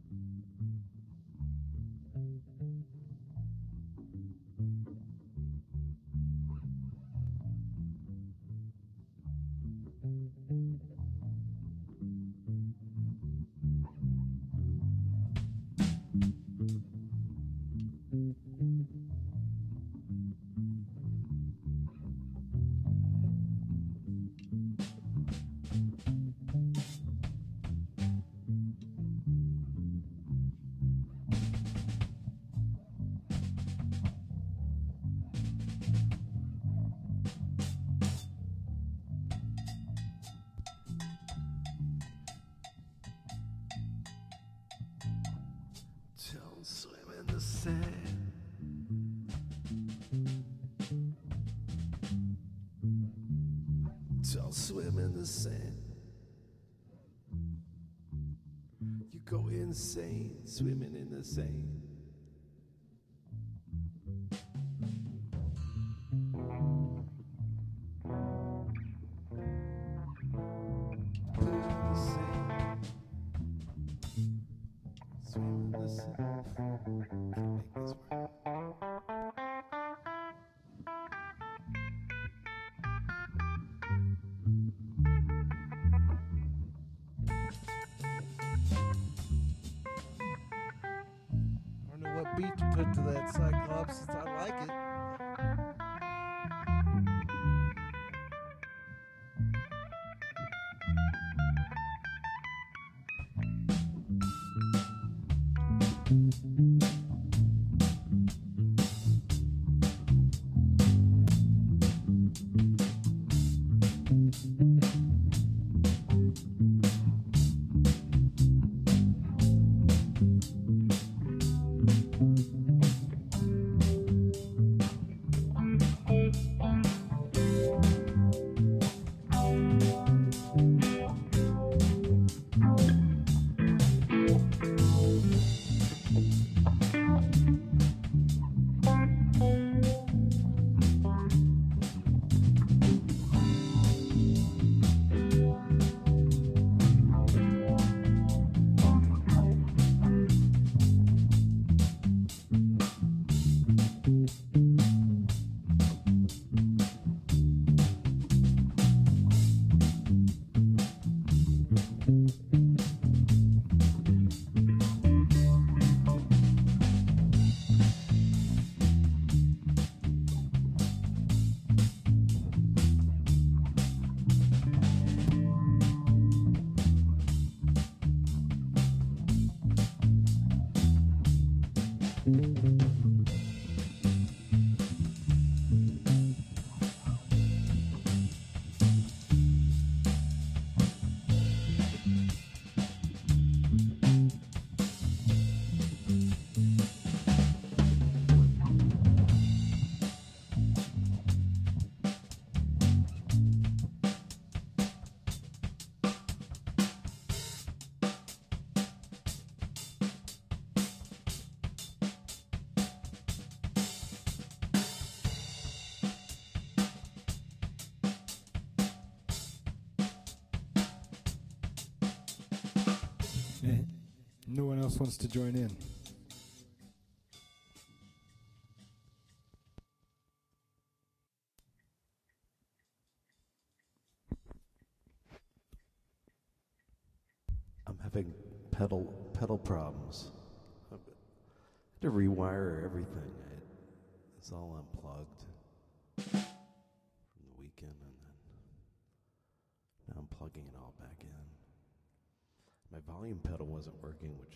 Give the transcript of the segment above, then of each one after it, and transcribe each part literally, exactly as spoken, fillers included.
Don't swim in the sand. Don't swim in the sand. You go insane swimming in the sand. Put it in the sand. Swim in the sand. Can't make this work. I don't know what beat to put to that Cyclops. I like it. No one else wants to join in. I'm having pedal pedal problems. I had to rewire everything. I, it's all unplugged from the weekend, and then now I'm plugging it all back in. My volume pedal wasn't working, which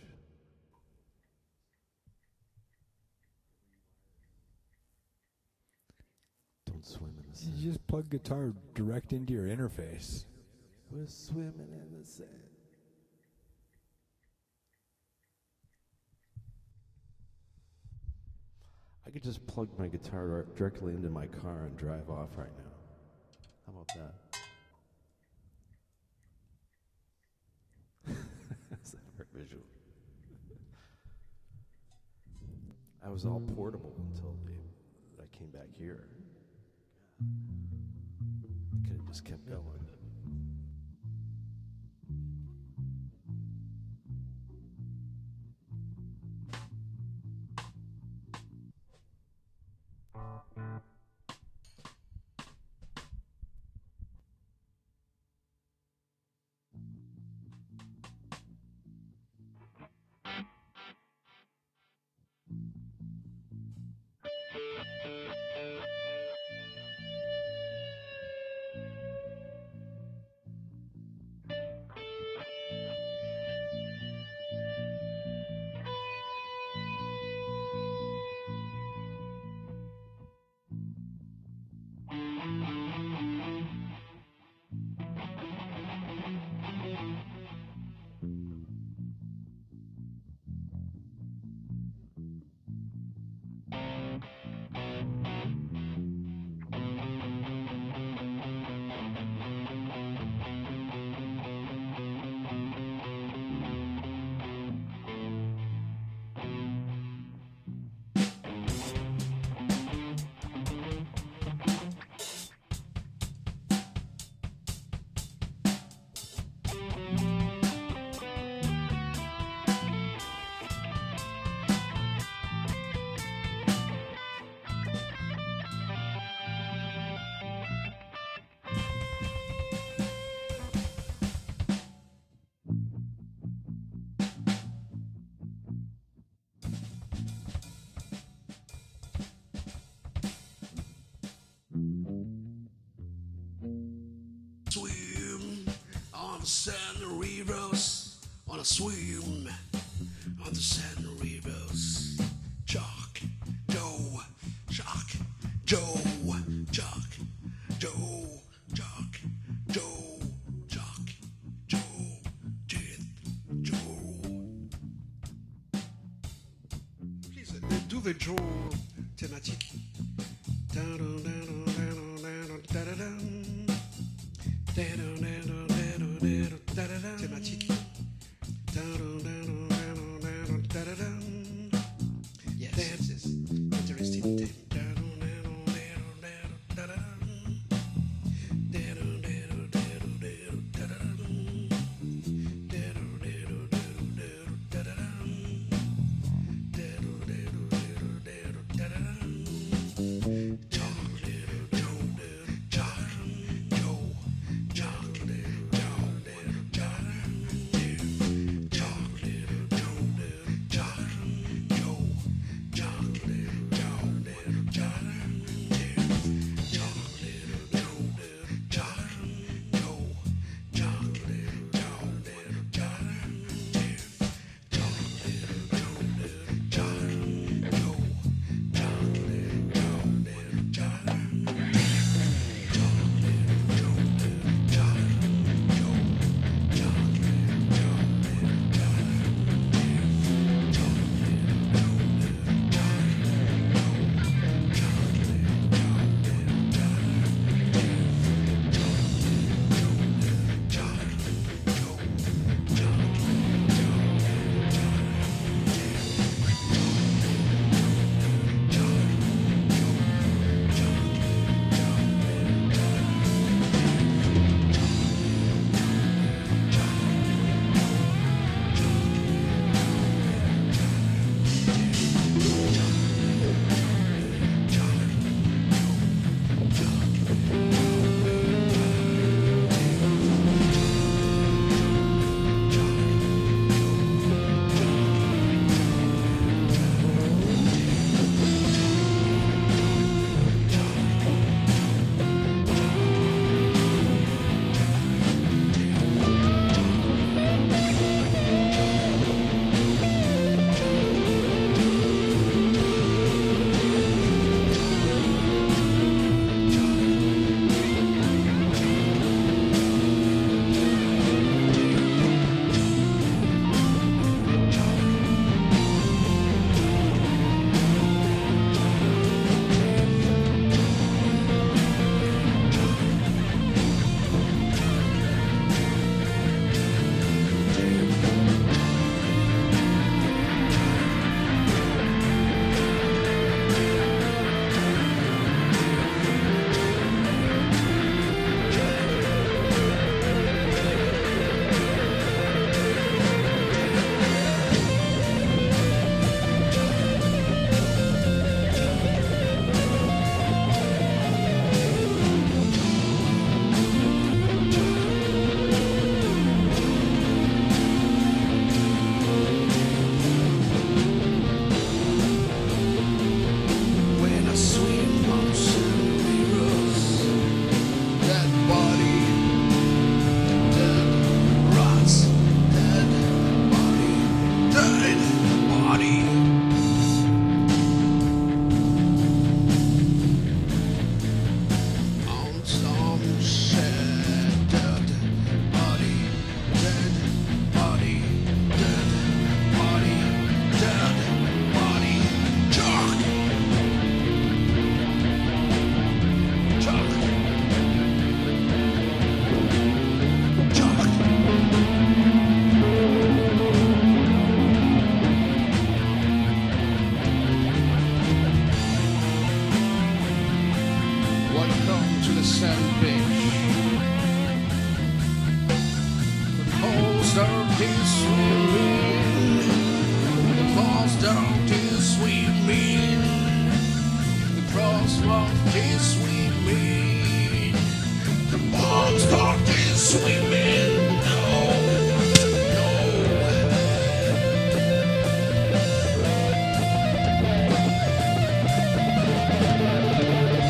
don't swim in the sand. You just plug guitar direct into your interface. We're swimming in the sand. I could just plug my guitar directly into my car and drive off right now. How about that? Is that very visual? I was all portable until the, I came back here. I could have just kept going. the sand rivers, wanna swim on the sand rivers. Jock, Joe, Jock, Joe, Jock, Joe, Jock, Joe, Jock, Joe, Death, Joe. Please uh, do the Joe thématique. Thématique. Yes, this is interesting.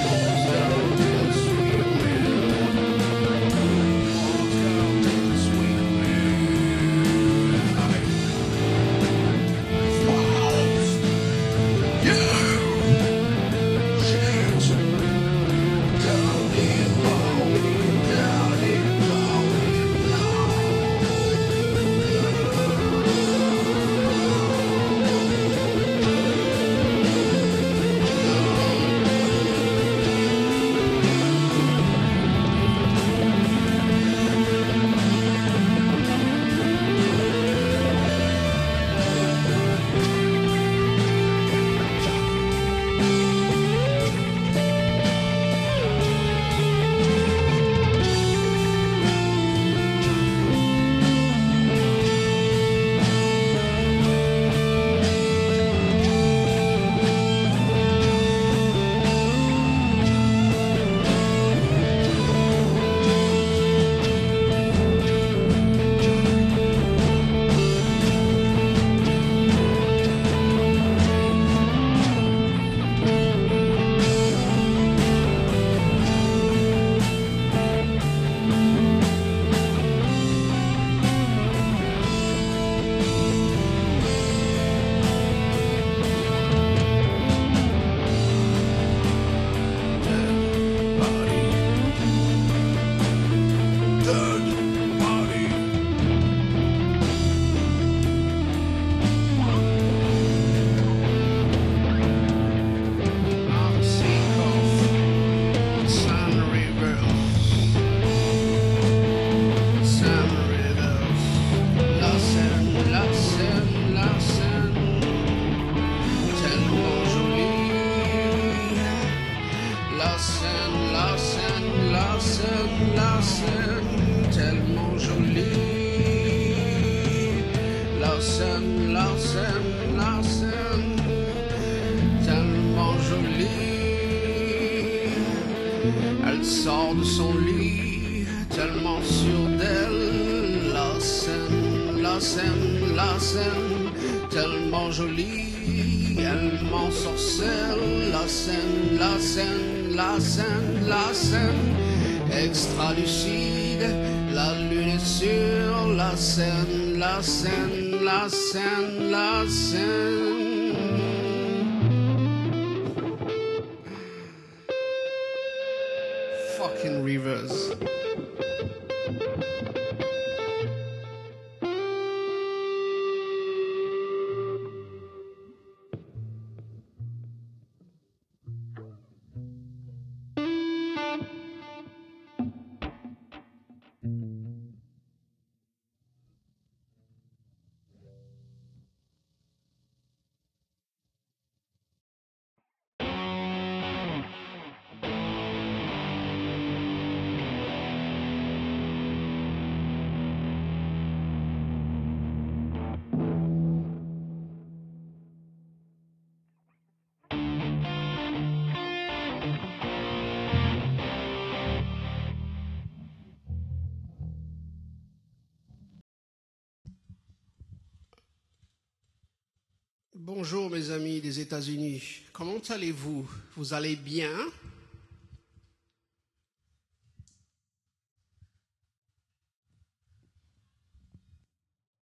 Sweet la Seine, tellement jolie. La Seine, la Seine, la Seine, tellement jolie. Elle sort de son lit, tellement sûre d'elle. La Seine, la Seine, la Seine, tellement jolie. Elle m'ensorcelle. La Seine, la Seine, la Seine, la Seine, extra lucide. La lune est sur la Seine, la Seine, la Seine, la Seine. Fucking rivers. Bonjour mes amis des États-Unis, comment allez-vous? Vous allez bien?